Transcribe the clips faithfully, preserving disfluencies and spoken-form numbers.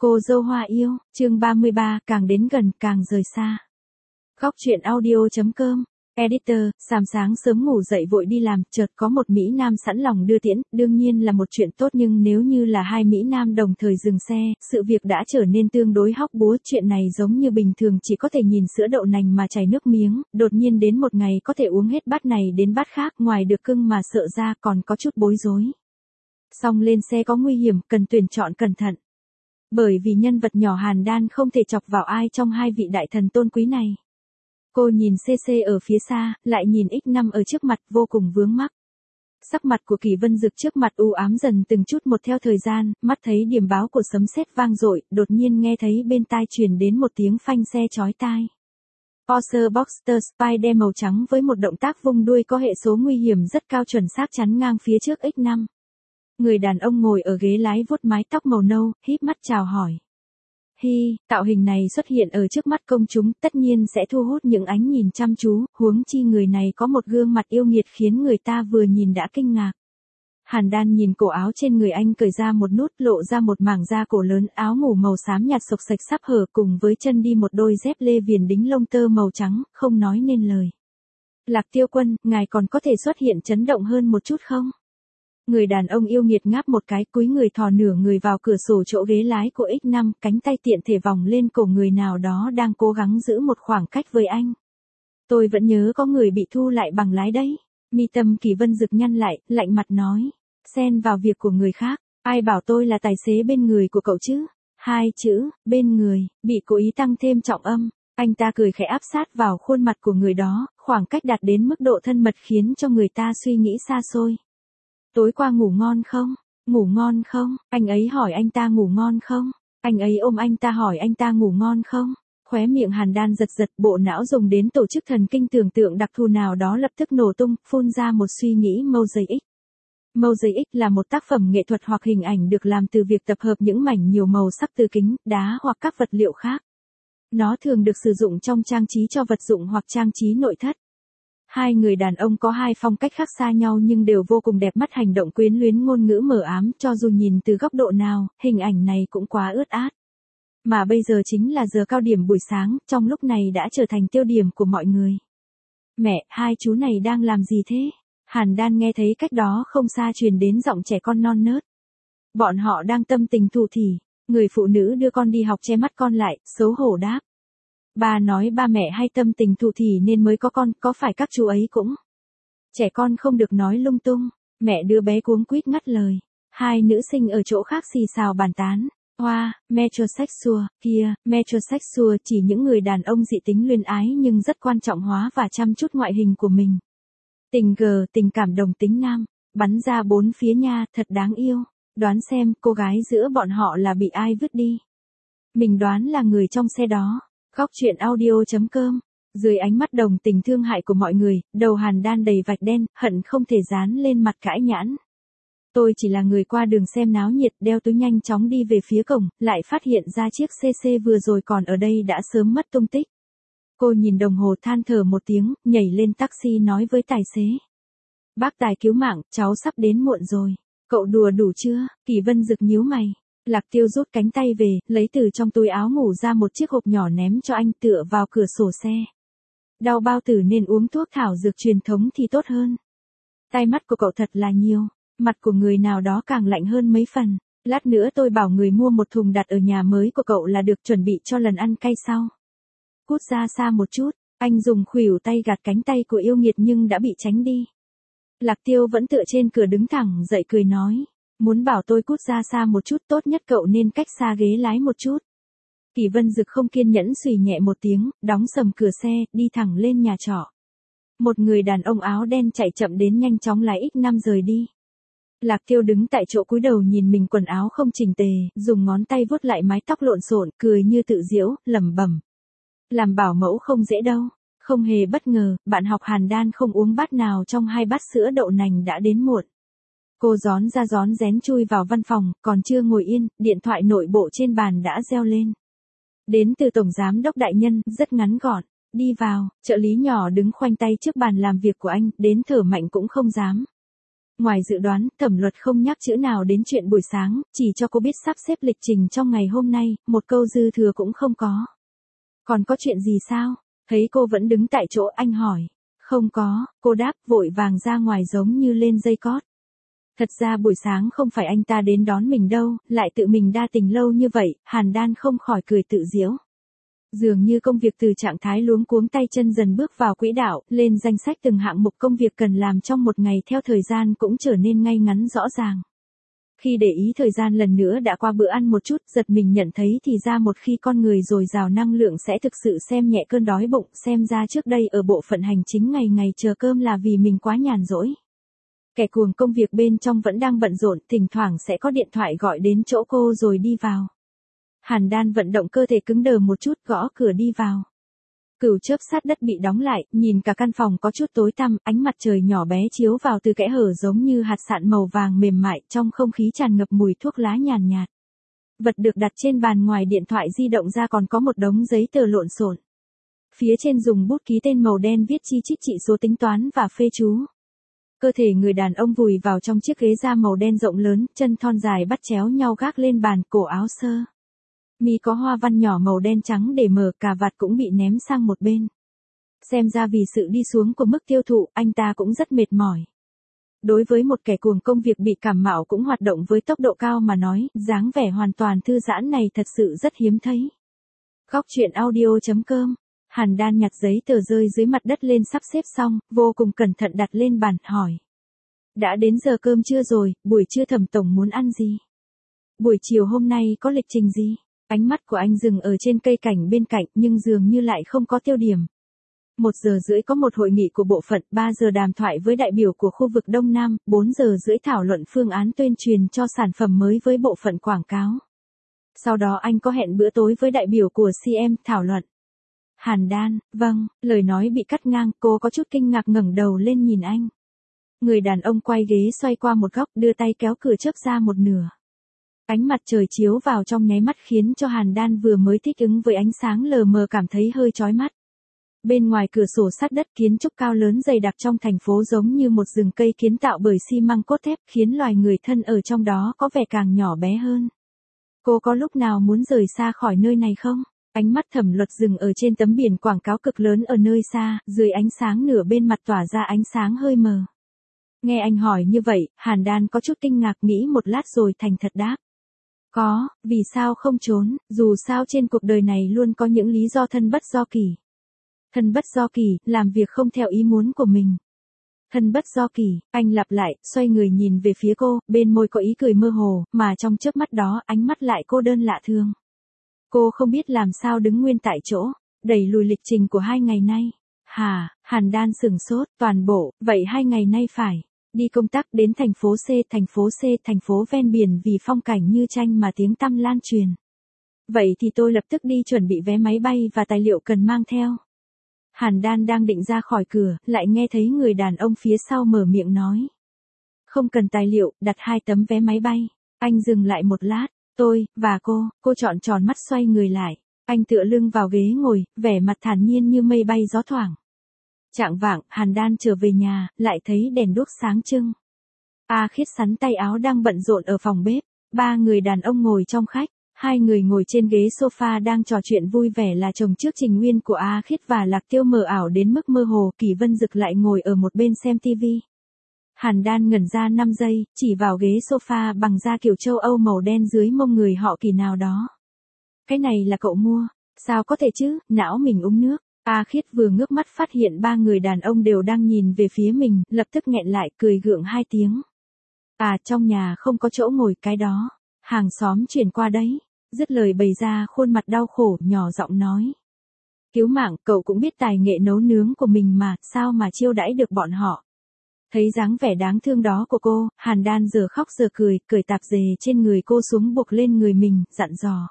Cô dâu hoa yêu, chương ba mươi ba, càng đến gần càng rời xa. Góc truyện audio chấm com, editor, Sàm sáng sớm ngủ dậy vội đi làm, chợt có một Mỹ Nam sẵn lòng đưa tiễn, đương nhiên là một chuyện tốt, nhưng nếu như là hai Mỹ Nam đồng thời dừng xe, sự việc đã trở nên tương đối hóc búa. Chuyện này giống như bình thường chỉ có thể nhìn sữa đậu nành mà chảy nước miếng, đột nhiên đến một ngày có thể uống hết bát này đến bát khác, ngoài được cưng mà sợ ra còn có chút bối rối. Xong lên xe có nguy hiểm, cần tuyển chọn cẩn thận. Bởi vì nhân vật nhỏ Hàn Đan không thể chọc vào ai trong hai vị đại thần tôn quý này. Cô nhìn xê xê ở phía xa, lại nhìn ích năm ở trước mặt, vô cùng vướng mắc. Sắc mặt của Kỳ Vân Dực trước mặt u ám dần từng chút một theo thời gian, mắt thấy điểm báo của sấm sét vang dội, đột nhiên nghe thấy bên tai truyền đến một tiếng phanh xe chói tai. Porsche Boxster Spyder màu trắng với một động tác vung đuôi có hệ số nguy hiểm rất cao chuẩn xác chắn ngang phía trước ích năm. Người đàn ông ngồi ở ghế lái vuốt mái tóc màu nâu, híp mắt chào hỏi. Hi, tạo hình này xuất hiện ở trước mắt công chúng, tất nhiên sẽ thu hút những ánh nhìn chăm chú, huống chi người này có một gương mặt yêu nghiệt khiến người ta vừa nhìn đã kinh ngạc. Hàn Đan nhìn cổ áo trên người anh cởi ra một nút, lộ ra một mảng da cổ lớn, áo ngủ màu xám nhạt xộc xệch sắp hở, cùng với chân đi một đôi dép lê viền đính lông tơ màu trắng, không nói nên lời. Lạc Tiêu Quân, ngài còn có thể xuất hiện chấn động hơn một chút không? Người đàn ông yêu nghiệt ngáp một cái, cúi người thò nửa người vào cửa sổ chỗ ghế lái của ích năm, cánh tay tiện thể vòng lên cổ người nào đó đang cố gắng giữ một khoảng cách với anh. Tôi vẫn nhớ có người bị thu lại bằng lái đấy. Mi tâm Kỳ Vân Dực nhăn lại, lạnh mặt nói. Xen vào việc của người khác, ai bảo tôi là tài xế bên người của cậu chứ? Hai chữ, bên người, bị cố ý tăng thêm trọng âm. Anh ta cười khẽ áp sát vào khuôn mặt của người đó, khoảng cách đạt đến mức độ thân mật khiến cho người ta suy nghĩ xa xôi. Tối qua ngủ ngon không? Ngủ ngon không? Anh ấy hỏi anh ta ngủ ngon không? Anh ấy ôm anh ta hỏi anh ta ngủ ngon không? Khóe miệng Hàn Đan giật giật, bộ não dùng đến tổ chức thần kinh tưởng tượng đặc thù nào đó lập tức nổ tung, phun ra một suy nghĩ Mosaic. Mosaic là một tác phẩm nghệ thuật hoặc hình ảnh được làm từ việc tập hợp những mảnh nhiều màu sắc từ kính, đá hoặc các vật liệu khác. Nó thường được sử dụng trong trang trí cho vật dụng hoặc trang trí nội thất. Hai người đàn ông có hai phong cách khác xa nhau nhưng đều vô cùng đẹp mắt, hành động quyến luyến, ngôn ngữ mờ ám, cho dù nhìn từ góc độ nào, hình ảnh này cũng quá ướt át. Mà bây giờ chính là giờ cao điểm buổi sáng, trong lúc này đã trở thành tiêu điểm của mọi người. Mẹ, hai chú này đang làm gì thế? Hàn Đan nghe thấy cách đó không xa truyền đến giọng trẻ con non nớt. Bọn họ đang tâm tình thủ thỉ, người phụ nữ đưa con đi học che mắt con lại, xấu hổ đáp. Ba nói ba mẹ hay tâm tình thủ thỉ nên mới có con, có phải các chú ấy cũng? Trẻ con không được nói lung tung, mẹ đứa bé cuống quýt ngắt lời. Hai nữ sinh ở chỗ khác xì xào bàn tán. Hoa, wow, metrosexual, kia, metrosexual chỉ những người đàn ông dị tính luyến ái nhưng rất quan trọng hóa và chăm chút ngoại hình của mình. Tình gờ, tình cảm đồng tính nam, bắn ra bốn phía nha, thật đáng yêu. Đoán xem cô gái giữa bọn họ là bị ai vứt đi. Mình đoán là người trong xe đó. Góc truyện audio chấm com, dưới ánh mắt đồng tình thương hại của mọi người, đầu Hàn Đan đầy vạch đen, hận không thể dán lên mặt cãi nhãn. Tôi chỉ là người qua đường xem náo nhiệt, đeo túi nhanh chóng đi về phía cổng, lại phát hiện ra chiếc xê xê vừa rồi còn ở đây đã sớm mất tung tích. Cô nhìn đồng hồ than thở một tiếng, nhảy lên taxi nói với tài xế. Bác tài cứu mạng, cháu sắp đến muộn rồi. Cậu đùa đủ chưa? Kỳ Vân Dực nhíu mày. Lạc Tiêu rút cánh tay về, lấy từ trong túi áo ngủ ra một chiếc hộp nhỏ ném cho anh, tựa vào cửa sổ xe. Đau bao tử nên uống thuốc thảo dược truyền thống thì tốt hơn. Tai mắt của cậu thật là nhiều, mặt của người nào đó càng lạnh hơn mấy phần. Lát nữa tôi bảo người mua một thùng đặt ở nhà mới của cậu là được, chuẩn bị cho lần ăn cay sau. Cút ra xa một chút, anh dùng khuỷu tay gạt cánh tay của yêu nghiệt nhưng đã bị tránh đi. Lạc Tiêu vẫn tựa trên cửa đứng thẳng dậy cười nói. Muốn bảo tôi cút ra xa một chút, tốt nhất cậu nên cách xa ghế lái một chút. Kỳ Vân Dực không kiên nhẫn xùy nhẹ một tiếng, đóng sầm cửa xe, đi thẳng lên nhà trọ. Một người đàn ông áo đen chạy chậm đến nhanh chóng lái ích năm rời đi. Lạc Tiêu đứng tại chỗ cúi đầu nhìn mình quần áo không chỉnh tề, dùng ngón tay vuốt lại mái tóc lộn xộn, cười như tự giễu, lẩm bẩm. Làm bảo mẫu không dễ đâu. Không hề bất ngờ, bạn học Hàn Đan không uống bát nào trong hai bát sữa đậu nành đã đến muộn. Cô rón ra rón rén chui vào văn phòng, còn chưa ngồi yên, điện thoại nội bộ trên bàn đã reo lên. Đến từ Tổng Giám đốc Đại Nhân, rất ngắn gọn. Đi vào, trợ lý nhỏ đứng khoanh tay trước bàn làm việc của anh, đến thở mạnh cũng không dám. Ngoài dự đoán, Thẩm Luật không nhắc chữ nào đến chuyện buổi sáng, chỉ cho cô biết sắp xếp lịch trình trong ngày hôm nay, một câu dư thừa cũng không có. Còn có chuyện gì sao? Thấy cô vẫn đứng tại chỗ, anh hỏi. Không có, cô đáp, vội vàng ra ngoài giống như lên dây cót. Thật ra buổi sáng không phải anh ta đến đón mình đâu, lại tự mình đa tình lâu như vậy, Hàn Đan không khỏi cười tự giễu. Dường như công việc từ trạng thái luống cuống tay chân dần bước vào quỹ đạo, lên danh sách từng hạng mục công việc cần làm trong một ngày theo thời gian cũng trở nên ngay ngắn rõ ràng. Khi để ý thời gian lần nữa đã qua bữa ăn một chút, giật mình nhận thấy thì ra một khi con người dồi dào năng lượng sẽ thực sự xem nhẹ cơn đói bụng, xem ra trước đây ở bộ phận hành chính ngày ngày chờ cơm là vì mình quá nhàn rỗi. Kẻ cuồng công việc bên trong vẫn đang bận rộn, thỉnh thoảng sẽ có điện thoại gọi đến chỗ cô rồi đi vào. Hàn Đan vận động cơ thể cứng đờ một chút, gõ cửa đi vào. Cửu chớp sát đất bị đóng lại, nhìn cả căn phòng có chút tối tăm, ánh mặt trời nhỏ bé chiếu vào từ kẽ hở giống như hạt sạn màu vàng mềm mại, trong không khí tràn ngập mùi thuốc lá nhàn nhạt. Vật được đặt trên bàn ngoài điện thoại di động ra còn có một đống giấy tờ lộn xộn. Phía trên dùng bút ký tên màu đen viết chi chít trị số tính toán và phê chú. Cơ thể người đàn ông vùi vào trong chiếc ghế da màu đen rộng lớn, chân thon dài bắt chéo nhau gác lên bàn, cổ áo sơ mi có hoa văn nhỏ màu đen trắng để mở, cà vạt cũng bị ném sang một bên. Xem ra vì sự đi xuống của mức tiêu thụ, anh ta cũng rất mệt mỏi. Đối với một kẻ cuồng công việc bị cảm mạo cũng hoạt động với tốc độ cao mà nói, dáng vẻ hoàn toàn thư giãn này thật sự rất hiếm thấy. Góc truyện audio chấm com. Hàn Đan nhặt giấy tờ rơi dưới mặt đất lên sắp xếp xong, vô cùng cẩn thận đặt lên bàn, hỏi. Đã đến giờ cơm trưa rồi, buổi trưa Thẩm tổng muốn ăn gì? Buổi chiều hôm nay có lịch trình gì? Ánh mắt của anh dừng ở trên cây cảnh bên cạnh nhưng dường như lại không có tiêu điểm. Một giờ rưỡi có một hội nghị của bộ phận, ba giờ đàm thoại với đại biểu của khu vực Đông Nam, bốn giờ rưỡi thảo luận phương án tuyên truyền cho sản phẩm mới với bộ phận quảng cáo. Sau đó anh có hẹn bữa tối với đại biểu của xê em thảo luận. Hàn Đan, vâng, lời nói bị cắt ngang, cô có chút kinh ngạc ngẩng đầu lên nhìn anh. Người đàn ông quay ghế xoay qua một góc, đưa tay kéo cửa chớp ra một nửa. Ánh mặt trời chiếu vào trong nháy mắt khiến cho Hàn Đan vừa mới thích ứng với ánh sáng lờ mờ cảm thấy hơi chói mắt. Bên ngoài cửa sổ sát đất, kiến trúc cao lớn dày đặc trong thành phố giống như một rừng cây kiến tạo bởi xi măng cốt thép, khiến loài người thân ở trong đó có vẻ càng nhỏ bé hơn. Cô có lúc nào muốn rời xa khỏi nơi này không? Ánh mắt Thẩm Luật dừng ở trên tấm biển quảng cáo cực lớn ở nơi xa, dưới ánh sáng nửa bên mặt tỏa ra ánh sáng hơi mờ. Nghe anh hỏi như vậy, Hàn Đan có chút kinh ngạc, nghĩ một lát rồi thành thật đáp. Có, vì sao không trốn, dù sao trên cuộc đời này luôn có những lý do thân bất do kỳ. Thân bất do kỳ, làm việc không theo ý muốn của mình. Thân bất do kỳ, anh lặp lại, xoay người nhìn về phía cô, bên môi có ý cười mơ hồ, mà trong chớp mắt đó ánh mắt lại cô đơn lạ thường. Cô không biết làm sao đứng nguyên tại chỗ, đẩy lùi lịch trình của hai ngày nay. Hà, Hàn Đan sửng sốt, toàn bộ, vậy hai ngày nay phải đi công tác đến thành phố C, thành phố C, thành phố ven biển vì phong cảnh như tranh mà tiếng tăm lan truyền. Vậy thì tôi lập tức đi chuẩn bị vé máy bay và tài liệu cần mang theo. Hàn Đan đang định ra khỏi cửa, lại nghe thấy người đàn ông phía sau mở miệng nói. Không cần tài liệu, đặt hai tấm vé máy bay. Anh dừng lại một lát, tôi, và cô, cô trọn tròn mắt xoay người lại. Anh tựa lưng vào ghế ngồi, vẻ mặt thản nhiên như mây bay gió thoảng. Chạng vạng, Hàn Đan trở về nhà, lại thấy đèn đuốc sáng trưng. A Khiết sắn tay áo đang bận rộn ở phòng bếp. Ba người đàn ông ngồi trong khách. Hai người ngồi trên ghế sofa đang trò chuyện vui vẻ là chồng trước Trình Nguyên của A Khiết và Lạc Tiêu mờ ảo đến mức mơ hồ. Kỳ Vân Dực lại ngồi ở một bên xem tivi. Hàn Đan ngẩn ra năm giây, chỉ vào ghế sofa bằng da kiểu châu Âu màu đen dưới mông người họ Kỳ nào đó. Cái này là cậu mua, sao có thể chứ, não mình uống nước. A Khiết vừa ngước mắt phát hiện ba người đàn ông đều đang nhìn về phía mình, lập tức nghẹn lại, cười gượng hai tiếng. À, trong nhà không có chỗ ngồi, cái đó, hàng xóm chuyển qua đấy. Dứt lời bày ra khuôn mặt đau khổ, nhỏ giọng nói. Cứu mạng, cậu cũng biết tài nghệ nấu nướng của mình mà, sao mà chiêu đãi được bọn họ. Thấy dáng vẻ đáng thương đó của cô, Hàn Đan giờ khóc giờ cười, cởi tạp dề trên người cô xuống buộc lên người mình, dặn dò.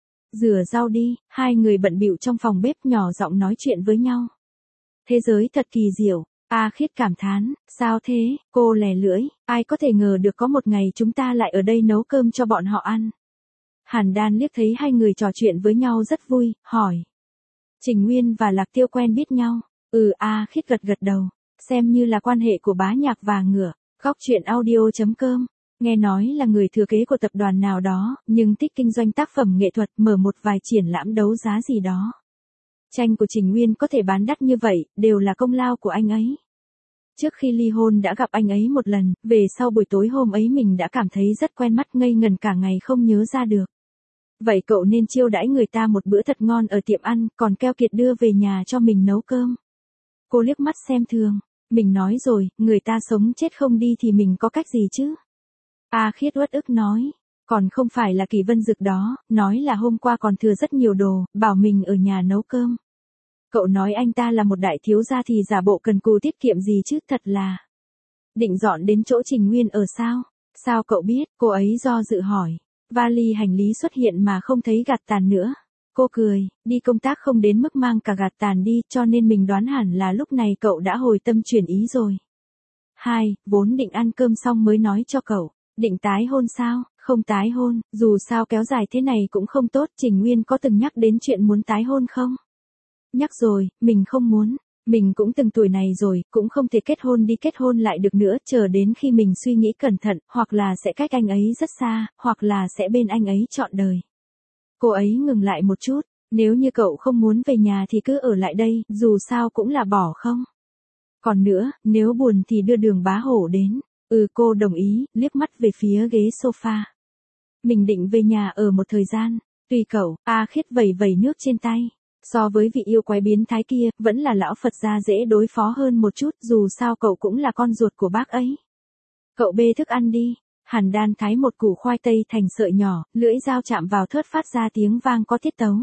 Rửa rau đi, hai người bận bịu trong phòng bếp nhỏ giọng nói chuyện với nhau. Thế giới thật kỳ diệu, A Khiết cảm thán, sao thế, cô lè lưỡi, ai có thể ngờ được có một ngày chúng ta lại ở đây nấu cơm cho bọn họ ăn. Hàn Đan liếc thấy hai người trò chuyện với nhau rất vui, hỏi. Trình Nguyên và Lạc Tiêu quen biết nhau, ừ A Khiết gật gật đầu, xem như là quan hệ của bá nhạc và ngựa. Góc chuyện audio chấm com. Nghe nói là người thừa kế của tập đoàn nào đó, nhưng thích kinh doanh tác phẩm nghệ thuật, mở một vài triển lãm đấu giá gì đó. Tranh của Trình Nguyên có thể bán đắt như vậy, đều là công lao của anh ấy. Trước khi ly hôn đã gặp anh ấy một lần, về sau buổi tối hôm ấy mình đã cảm thấy rất quen mắt, ngây ngần cả ngày không nhớ ra được. Vậy cậu nên chiêu đãi người ta một bữa thật ngon ở tiệm ăn, còn keo kiệt đưa về nhà cho mình nấu cơm. Cô liếc mắt xem thường. Mình nói rồi, người ta sống chết không đi thì mình có cách gì chứ? A Khiết uất ức nói. Còn không phải là Kỳ Vân Dực đó, nói là hôm qua còn thừa rất nhiều đồ, bảo mình ở nhà nấu cơm. Cậu nói anh ta là một đại thiếu gia thì giả bộ cần cù tiết kiệm gì chứ, thật là. Định dọn đến chỗ Trình Nguyên ở sao? Sao cậu biết? Cô ấy do dự hỏi. Vali hành lý xuất hiện mà không thấy gạt tàn nữa. Cô cười, đi công tác không đến mức mang cả gạt tàn đi, cho nên mình đoán hẳn là lúc này cậu đã hồi tâm chuyển ý rồi. Hai, vốn định ăn cơm xong mới nói cho cậu. Định tái hôn sao? Không tái hôn, dù sao kéo dài thế này cũng không tốt. Trình Nguyên có từng nhắc đến chuyện muốn tái hôn không? Nhắc rồi, mình không muốn. Mình cũng từng tuổi này rồi, cũng không thể kết hôn đi kết hôn lại được nữa, chờ đến khi mình suy nghĩ cẩn thận, hoặc là sẽ cách anh ấy rất xa, hoặc là sẽ bên anh ấy trọn đời. Cô ấy ngừng lại một chút, nếu như cậu không muốn về nhà thì cứ ở lại đây, dù sao cũng là bỏ không. Còn nữa, nếu buồn thì đưa Đường Bá Hổ đến. Ừ, cô đồng ý, liếc mắt về phía ghế sofa. Mình định về nhà ở một thời gian, tùy cậu. A Khiết vẩy vẩy nước trên tay. So với vị yêu quái biến thái kia, vẫn là lão Phật gia dễ đối phó hơn một chút, dù sao cậu cũng là con ruột của bác ấy. Cậu bê thức ăn đi. Hàn Đan thái một củ khoai tây thành sợi nhỏ, lưỡi dao chạm vào thớt phát ra tiếng vang có tiết tấu.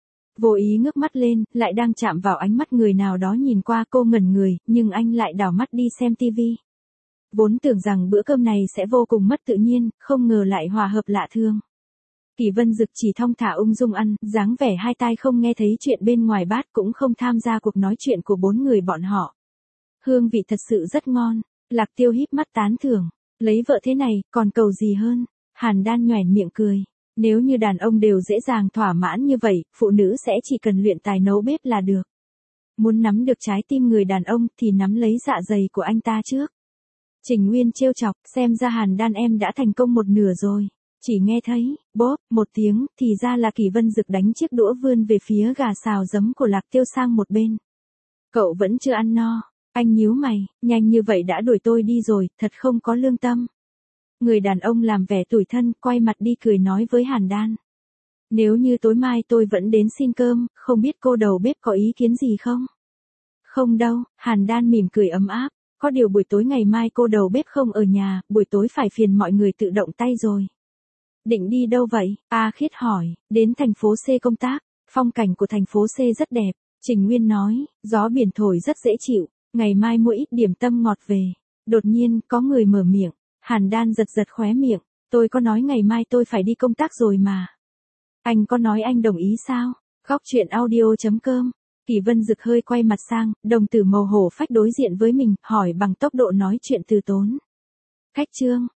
Vô ý ngước mắt lên, lại đang chạm vào ánh mắt người nào đó nhìn qua, cô ngẩn người, nhưng anh lại đảo mắt đi xem tivi. Vốn tưởng rằng bữa cơm này sẽ vô cùng mất tự nhiên, không ngờ lại hòa hợp lạ thường. Kỳ Vân Dực chỉ thong thả ung dung ăn, dáng vẻ hai tai không nghe thấy chuyện bên ngoài bát, cũng không tham gia cuộc nói chuyện của bốn người bọn họ. Hương vị thật sự rất ngon. Lạc Tiêu híp mắt tán thưởng. Lấy vợ thế này, còn cầu gì hơn? Hàn Đan nhoẻn miệng cười. Nếu như đàn ông đều dễ dàng thỏa mãn như vậy, phụ nữ sẽ chỉ cần luyện tài nấu bếp là được. Muốn nắm được trái tim người đàn ông thì nắm lấy dạ dày của anh ta trước. Trình Nguyên trêu chọc, xem ra Hàn Đan em đã thành công một nửa rồi. Chỉ nghe thấy, bốp, một tiếng, thì ra là Kỳ Vân Dực đánh chiếc đũa vươn về phía gà xào giấm của Lạc Tiêu sang một bên. Cậu vẫn chưa ăn no. Anh nhíu mày, nhanh như vậy đã đuổi tôi đi rồi, thật không có lương tâm. Người đàn ông làm vẻ tủi thân, quay mặt đi cười nói với Hàn Đan. Nếu như tối mai tôi vẫn đến xin cơm, không biết cô đầu bếp có ý kiến gì không? Không đâu, Hàn Đan mỉm cười ấm áp. Có điều buổi tối ngày mai cô đầu bếp không ở nhà, buổi tối phải phiền mọi người tự động tay rồi. Định đi đâu vậy? A Khiết hỏi. Đến thành phố C công tác. Phong cảnh của thành phố C rất đẹp. Trình Nguyên nói, gió biển thổi rất dễ chịu. Ngày mai mua ít điểm tâm ngọt về. Đột nhiên, có người mở miệng. Hàn Đan giật giật khóe miệng. Tôi có nói ngày mai tôi phải đi công tác rồi mà. Anh có nói anh đồng ý sao? Góc chuyện audio chấm com. Kỳ Vân Dực hơi quay mặt sang, đồng tử màu hổ phách đối diện với mình, hỏi bằng tốc độ nói chuyện từ tốn. Khách trương,